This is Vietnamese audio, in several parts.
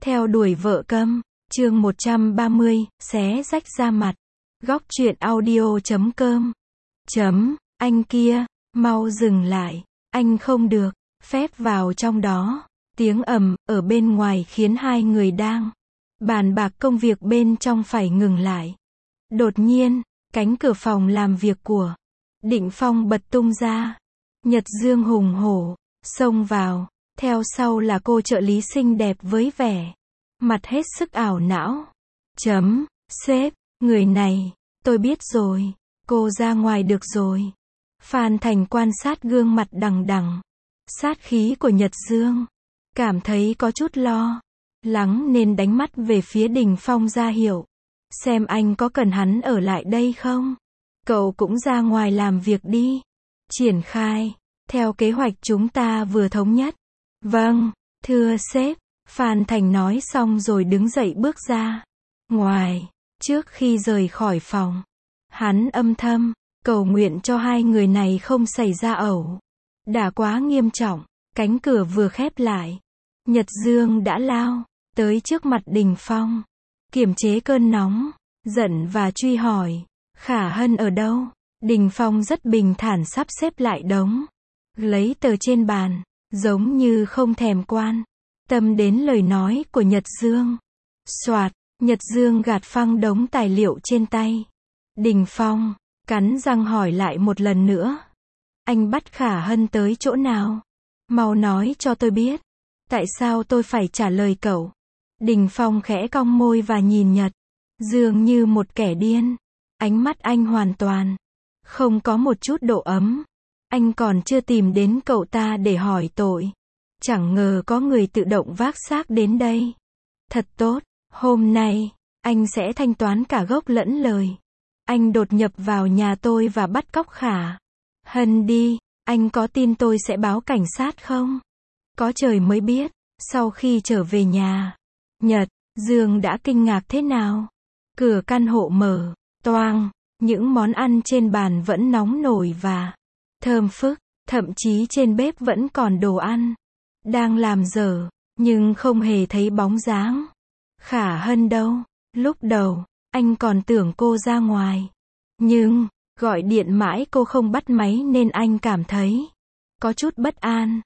Theo đuổi vợ câm, chương 130, xé rách da mặt. Góc truyện audio.com. Anh kia, mau dừng lại, anh không được, phép vào trong đó. Tiếng ầm ở bên ngoài khiến hai người đang bàn bạc công việc bên trong phải ngừng lại. Đột nhiên, cánh cửa phòng làm việc của Định Phong bật tung ra. Nhật Dương hùng hổ xông vào, theo sau là cô trợ lý xinh đẹp với vẻ mặt hết sức ảo não. Sếp, người này, tôi biết rồi, cô ra ngoài được rồi. Phan Thành quan sát gương mặt đằng đằng sát khí của Nhật Dương, cảm thấy có chút lo lắng nên đánh mắt về phía Đình Phong ra hiệu, xem anh có cần hắn ở lại đây không. Cậu cũng ra ngoài làm việc đi. Triển khai, theo kế hoạch chúng ta vừa thống nhất. Vâng, thưa sếp. Phan Thành nói xong rồi đứng dậy bước ra ngoài. Trước khi rời khỏi phòng, hắn âm thầm cầu nguyện cho hai người này không xảy ra ẩu đả quá nghiêm trọng. Cánh cửa vừa khép lại, Nhật Dương đã lao tới trước mặt Đình Phong, kiềm chế cơn nóng giận và truy hỏi, Khả Hân ở đâu? Đình Phong rất bình thản sắp xếp lại đống lấy tờ trên bàn, giống như không thèm quan tâm đến lời nói của Nhật Dương. Soạt, Nhật Dương gạt phăng đống tài liệu trên tay. Đình Phong cắn răng hỏi lại một lần nữa. Anh bắt Khả Hân tới chỗ nào? Mau nói cho tôi biết. Tại sao tôi phải trả lời cậu? Đình Phong khẽ cong môi và nhìn Nhật Dương như một kẻ điên. Ánh mắt anh hoàn toàn không có một chút độ ấm. Anh còn chưa tìm đến cậu ta để hỏi tội, chẳng ngờ có người tự động vác xác đến đây. Thật tốt, hôm nay anh sẽ thanh toán cả gốc lẫn lời. Anh đột nhập vào nhà tôi và bắt cóc Khả Hân đi. Anh có tin tôi sẽ báo cảnh sát không? Có trời mới biết. Sau khi trở về nhà, Nhật Dương đã kinh ngạc thế nào. Cửa căn hộ mở toang, những món ăn trên bàn vẫn nóng nổi và thơm phức, thậm chí trên bếp vẫn còn đồ ăn đang làm dở, nhưng không hề thấy bóng dáng Khả Hân đâu. Lúc đầu, anh còn tưởng cô ra ngoài, nhưng gọi điện mãi cô không bắt máy nên anh cảm thấy có chút bất an.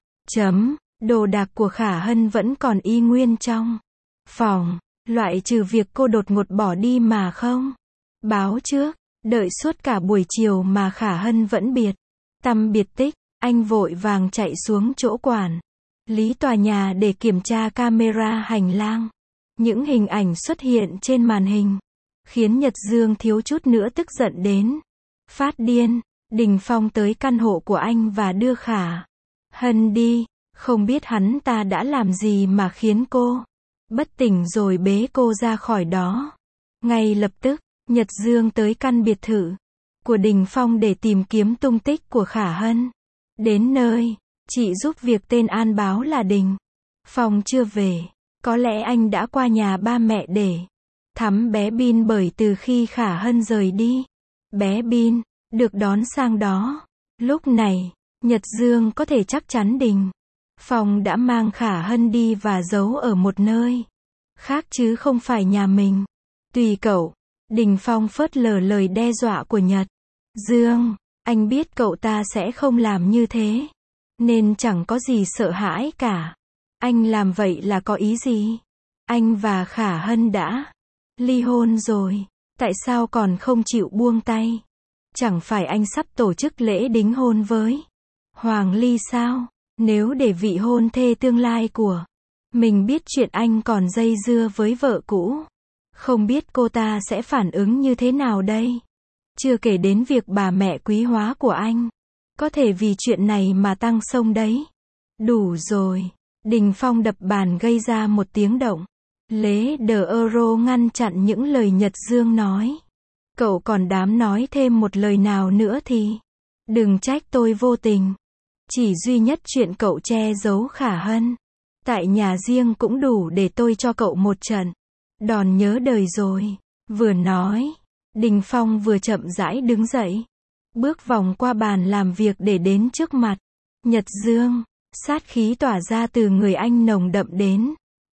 Đồ đạc của Khả Hân vẫn còn y nguyên trong phòng, loại trừ việc cô đột ngột bỏ đi mà không báo trước. Đợi suốt cả buổi chiều mà Khả Hân vẫn biệt tăm biệt tích, anh vội vàng chạy xuống chỗ quản lý tòa nhà để kiểm tra camera hành lang. Những hình ảnh xuất hiện trên màn hình khiến Nhật Dương thiếu chút nữa tức giận đến phát điên. Đình Phong tới căn hộ của anh và đưa Khả Hân đi. Không biết hắn ta đã làm gì mà khiến cô bất tỉnh rồi bế cô ra khỏi đó. Ngay lập tức, Nhật Dương tới căn biệt thự của Đình Phong để tìm kiếm tung tích của Khả Hân. Đến nơi, chị giúp việc tên An báo là Đình Phong chưa về. Có lẽ anh đã qua nhà ba mẹ để thăm bé Bin, bởi từ khi Khả Hân rời đi, bé Bin được đón sang đó. Lúc này, Nhật Dương có thể chắc chắn Đình Phong đã mang Khả Hân đi và giấu ở một nơi khác chứ không phải nhà mình. Tùy cậu. Đình Phong phớt lờ lời đe dọa của Nhật Dương. Anh biết cậu ta sẽ không làm như thế, nên chẳng có gì sợ hãi cả. Anh làm vậy là có ý gì? Anh và Khả Hân đã ly hôn rồi, tại sao còn không chịu buông tay? Chẳng phải anh sắp tổ chức lễ đính hôn với Hoàng Ly sao? Nếu để vị hôn thê tương lai của mình biết chuyện anh còn dây dưa với vợ cũ, không biết cô ta sẽ phản ứng như thế nào đây? Chưa kể đến việc bà mẹ quý hóa của anh có thể vì chuyện này mà tăng sông đấy. Đủ rồi. Đình Phong đập bàn gây ra một tiếng động. Lễ đờ euro ngăn chặn những lời Nhật Dương nói. Cậu còn dám nói thêm một lời nào nữa thì đừng trách tôi vô tình. Chỉ duy nhất chuyện cậu che giấu Khả Hân tại nhà riêng cũng đủ để tôi cho cậu một trận đòn nhớ đời rồi. Vừa nói, Đình Phong vừa chậm rãi đứng dậy, bước vòng qua bàn làm việc để đến trước mặt Nhật Dương. Sát khí tỏa ra từ người anh nồng đậm đến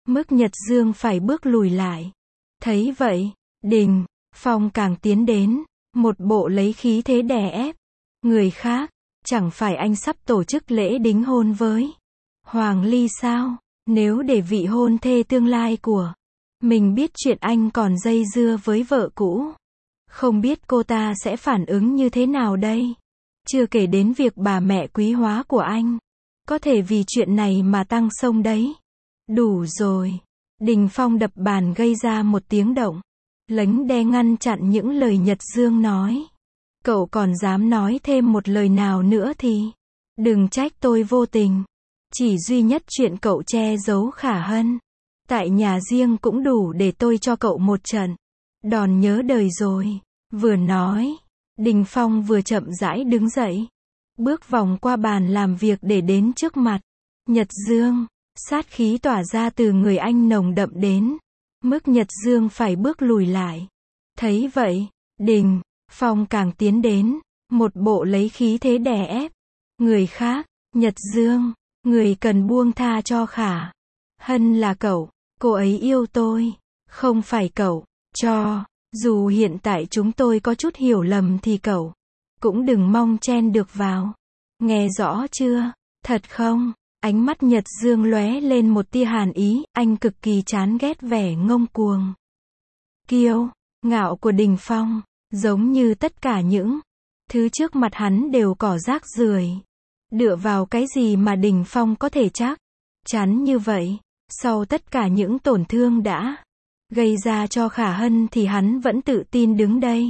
Mức Nhật Dương phải bước lùi lại. Thấy vậy, Đình Phong càng tiến đến, một bộ lấy khí thế đè ép người khác. Chẳng phải anh sắp tổ chức lễ đính hôn với Hoàng Ly sao? Nếu để vị hôn thê tương lai của mình biết chuyện anh còn dây dưa với vợ cũ, không biết cô ta sẽ phản ứng như thế nào đây? Chưa kể đến việc bà mẹ quý hóa của anh có thể vì chuyện này mà tăng sông đấy. Đủ rồi. Đình Phong đập bàn gây ra một tiếng động. Lánh đe ngăn chặn những lời Nhật Dương nói. Cậu còn dám nói thêm một lời nào nữa thì đừng trách tôi vô tình. Chỉ duy nhất chuyện cậu che giấu Khả Hân tại nhà riêng cũng đủ để tôi cho cậu một trận đòn nhớ đời rồi. Vừa nói, Đình Phong vừa chậm rãi đứng dậy, bước vòng qua bàn làm việc để đến trước mặt Nhật Dương. Sát khí tỏa ra từ người anh nồng đậm đến mức Nhật Dương phải bước lùi lại. Thấy vậy, Đình Phong càng tiến đến, một bộ lấy khí thế đè ép người khác. Nhật Dương, người cần buông tha cho Khả Hân là cậu, cô ấy yêu tôi, không phải cậu. Dù hiện tại chúng tôi có chút hiểu lầm thì cậu cũng đừng mong chen được vào. Nghe rõ chưa? Thật không? Ánh mắt Nhật Dương lóe lên một tia hàn ý, anh cực kỳ chán ghét vẻ ngông cuồng, kiêu ngạo của Đình Phong, giống như tất cả những thứ trước mặt hắn đều cỏ rác rưởi. Dựa vào cái gì mà Đình Phong có thể chắc chắn như vậy? Sau tất cả những tổn thương đã gây ra cho Khả Hân thì hắn vẫn tự tin đứng đây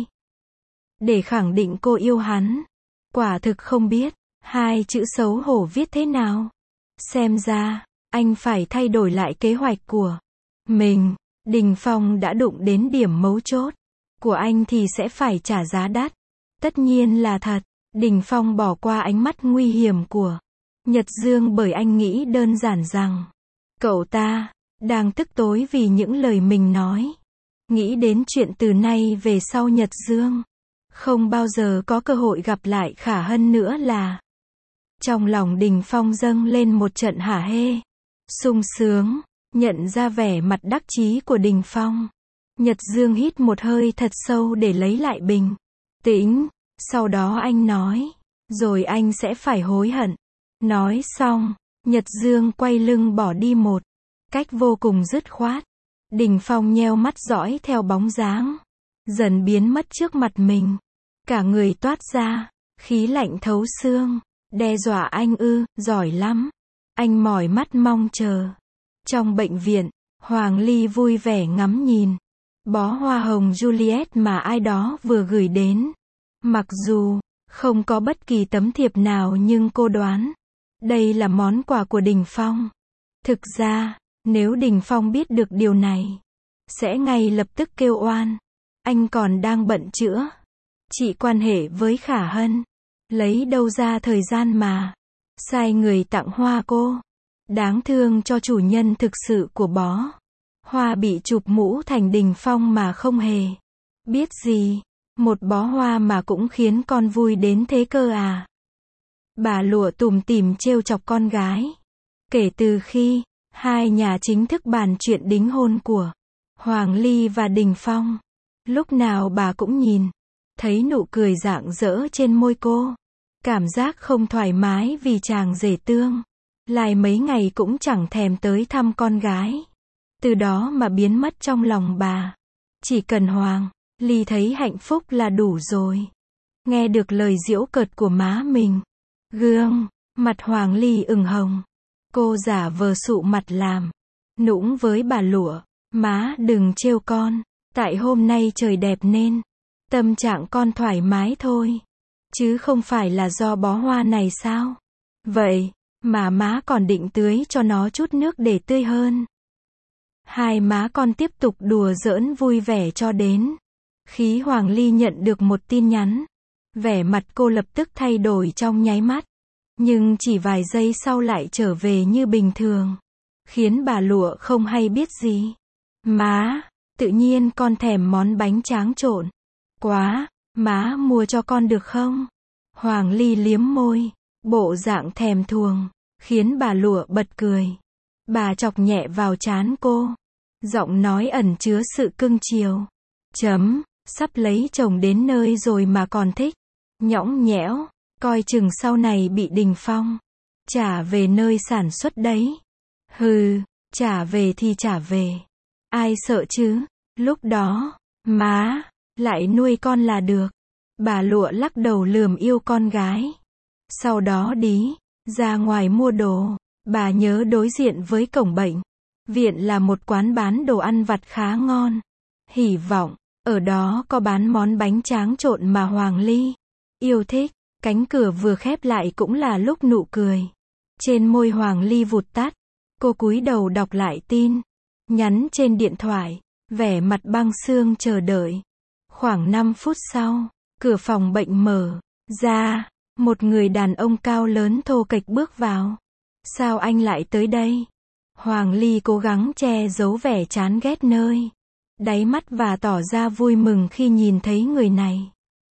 để khẳng định cô yêu hắn. Quả thực không biết hai chữ xấu hổ viết thế nào. Xem ra anh phải thay đổi lại kế hoạch của mình. Đình Phong đã đụng đến điểm mấu chốt của anh thì sẽ phải trả giá đắt. Tất nhiên là thật. Đình Phong bỏ qua ánh mắt nguy hiểm của Nhật Dương bởi anh nghĩ đơn giản rằng cậu ta đang tức tối vì những lời mình nói. Nghĩ đến chuyện từ nay về sau Nhật Dương không bao giờ có cơ hội gặp lại Khả Hân nữa là trong lòng Đình Phong dâng lên một trận hả hê, sung sướng. Nhận ra vẻ mặt đắc chí của Đình Phong, Nhật Dương hít một hơi thật sâu để lấy lại bình tĩnh. Sau đó anh nói, rồi anh sẽ phải hối hận. Nói xong, Nhật Dương quay lưng bỏ đi một cách vô cùng dứt khoát. Đình Phong nheo mắt dõi theo bóng dáng dần biến mất trước mặt mình. Cả người toát ra khí lạnh thấu xương. Đe dọa anh ư? Giỏi lắm. Anh mỏi mắt mong chờ. Trong bệnh viện, Hoàng Ly vui vẻ ngắm nhìn bó hoa hồng Juliet mà ai đó vừa gửi đến. Mặc dù không có bất kỳ tấm thiệp nào nhưng cô đoán đây là món quà của Đình Phong. Thực ra, nếu Đình Phong biết được điều này, sẽ ngay lập tức kêu oan. Anh còn đang bận chữa trị quan hệ với Khả Hân, lấy đâu ra thời gian mà sai người tặng hoa cô. Đáng thương cho chủ nhân thực sự của bó hoa bị chụp mũ thành Đình Phong mà không hề biết gì. Một bó hoa mà cũng khiến con vui đến thế cơ à? Bà Lụa tủm tỉm trêu chọc con gái. Kể từ khi hai nhà chính thức bàn chuyện đính hôn của Hoàng Ly và Đình Phong, lúc nào bà cũng nhìn thấy nụ cười rạng rỡ trên môi cô. Cảm giác không thoải mái vì chàng rể tương lai mấy ngày cũng chẳng thèm tới thăm con gái. Từ đó mà biến mất trong lòng bà. Chỉ cần Hoàng Ly thấy hạnh phúc là đủ rồi. Nghe được lời giễu cợt của má mình, gương mặt Hoàng Ly ửng hồng. Cô giả vờ sụ mặt làm nũng với bà Lụa. Má đừng trêu con. Tại hôm nay trời đẹp nên tâm trạng con thoải mái thôi. Chứ không phải là do bó hoa này sao? Vậy mà má còn định tưới cho nó chút nước để tươi hơn. Hai má con tiếp tục đùa giỡn vui vẻ cho đến khi Hoàng Ly nhận được một tin nhắn. Vẻ mặt cô lập tức thay đổi trong nháy mắt. Nhưng chỉ vài giây sau lại trở về như bình thường. Khiến bà Lụa không hay biết gì. Má, tự nhiên con thèm món bánh tráng trộn quá. Má mua cho con được không? Hoàng Ly liếm môi. Bộ dạng thèm thuồng khiến bà Lụa bật cười. Bà chọc nhẹ vào trán cô. Giọng nói ẩn chứa sự cưng chiều. Sắp lấy chồng đến nơi rồi mà còn thích. Nhõng nhẽo. Coi chừng sau này bị đình phong. Trả về nơi sản xuất đấy. Hừ, trả về thì trả về. Ai sợ chứ? Lúc đó, má, lại nuôi con là được. Bà Lụa lắc đầu lườm yêu con gái. Sau đó đi ra ngoài mua đồ. Bà nhớ đối diện với cổng bệnh viện là một quán bán đồ ăn vặt khá ngon. Hy vọng, ở đó có bán món bánh tráng trộn mà Hoàng Ly yêu thích. Cánh cửa vừa khép lại cũng là lúc nụ cười trên môi Hoàng Ly vụt tắt. Cô cúi đầu đọc lại tin nhắn trên điện thoại, vẻ mặt băng xương chờ đợi. Khoảng 5 phút sau, cửa phòng bệnh mở ra, một người đàn ông cao lớn thô kệch bước vào. Sao anh lại tới đây? Hoàng Ly cố gắng che giấu vẻ chán ghét nơi đáy mắt và tỏ ra vui mừng khi nhìn thấy người này.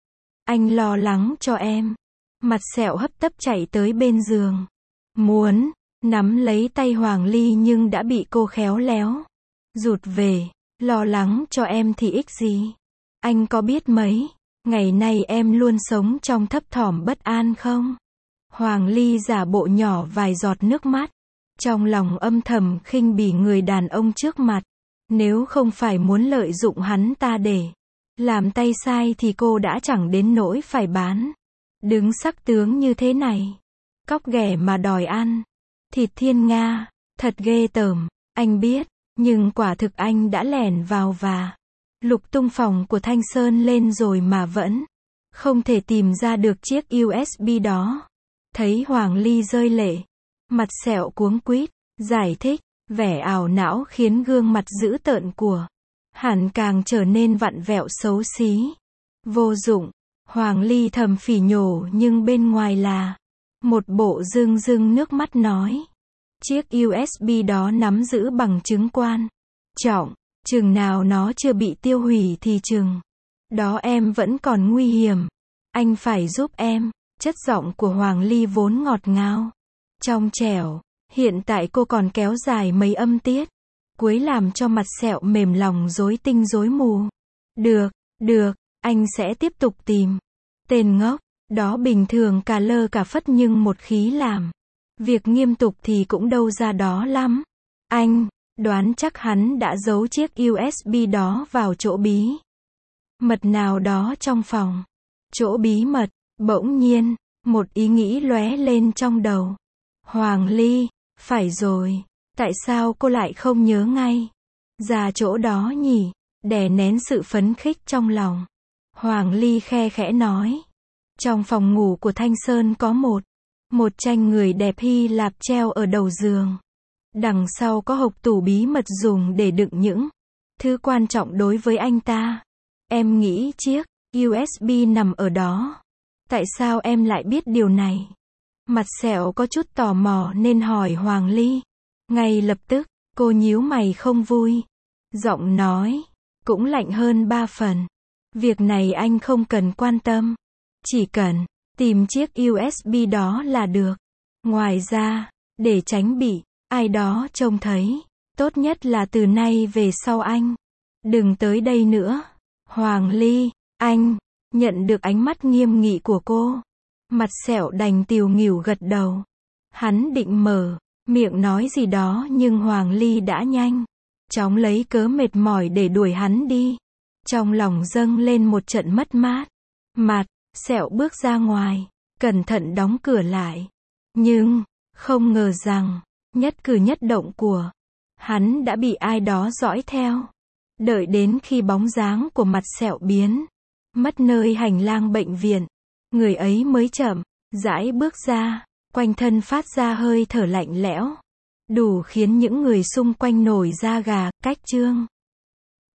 Anh lo lắng cho em. Mặt sẹo hấp tấp chạy tới bên giường. Muốn nắm lấy tay Hoàng Ly nhưng đã bị cô khéo léo rụt về. Lo lắng cho em thì ích gì? Anh có biết mấy ngày nay em luôn sống trong thấp thỏm bất an không? Hoàng Ly giả bộ nhỏ vài giọt nước mắt. Trong lòng âm thầm khinh bỉ người đàn ông trước mặt. Nếu không phải muốn lợi dụng hắn ta để làm tay sai thì cô đã chẳng đến nỗi phải bán đứng sắc tướng như thế này. Cóc ghẻ mà đòi ăn thịt thiên nga, thật ghê tởm. Anh biết, nhưng quả thực anh đã lẻn vào và lục tung phòng của Thanh Sơn lên rồi mà vẫn không thể tìm ra được chiếc USB đó. Thấy Hoàng Ly rơi lệ, mặt sẹo cuống quýt giải thích, vẻ ảo não khiến gương mặt dữ tợn của hắn càng trở nên vặn vẹo xấu xí. Vô dụng, Hoàng Ly thầm phỉ nhổ nhưng bên ngoài là một bộ rưng rưng nước mắt nói. Chiếc USB đó nắm giữ bằng chứng quan trọng, chừng nào nó chưa bị tiêu hủy thì chừng đó em vẫn còn nguy hiểm. Anh phải giúp em. Chất giọng của Hoàng Ly vốn ngọt ngào, trong trẻo, hiện tại cô còn kéo dài mấy âm tiết cuối làm cho mặt sẹo mềm lòng rối tinh rối mù. Được, anh sẽ tiếp tục tìm. Tên ngốc, đó bình thường cả lơ cả phất nhưng một khi làm việc nghiêm túc thì cũng đâu ra đó lắm. Anh đoán chắc hắn đã giấu chiếc USB đó vào chỗ bí mật nào đó trong phòng. Chỗ bí mật. Bỗng nhiên, một ý nghĩ lóe lên trong đầu. Hoàng Ly, phải rồi, tại sao cô lại không nhớ ngay ra chỗ đó nhỉ? Đè nén sự phấn khích trong lòng, Hoàng Ly khe khẽ nói. Trong phòng ngủ của Thanh Sơn có một tranh người đẹp Hy Lạp treo ở đầu giường. Đằng sau có hộc tủ bí mật dùng để đựng những thứ quan trọng đối với anh ta. Em nghĩ chiếc USB nằm ở đó. Tại sao em lại biết điều này? Mặt sẹo có chút tò mò nên hỏi Hoàng Ly. Ngay lập tức, cô nhíu mày không vui. Giọng nói cũng lạnh hơn 3 phần. Việc này anh không cần quan tâm. Chỉ cần tìm chiếc USB đó là được. Ngoài ra, để tránh bị ai đó trông thấy, tốt nhất là từ nay về sau anh đừng tới đây nữa. Hoàng Ly, anh nhận được ánh mắt nghiêm nghị của cô. Mặt sẹo đành tiều nghỉu gật đầu. Hắn định mở miệng nói gì đó nhưng Hoàng Ly đã nhanh chóng lấy cớ mệt mỏi để đuổi hắn đi. Trong lòng dâng lên một trận mất mát. Mặt sẹo bước ra ngoài, cẩn thận đóng cửa lại. Nhưng không ngờ rằng nhất cử nhất động của hắn đã bị ai đó dõi theo. Đợi đến khi bóng dáng của mặt sẹo biến mất nơi hành lang bệnh viện, người ấy mới chậm rãi bước ra, quanh thân phát ra hơi thở lạnh lẽo, đủ khiến những người xung quanh nổi da gà. Cách chương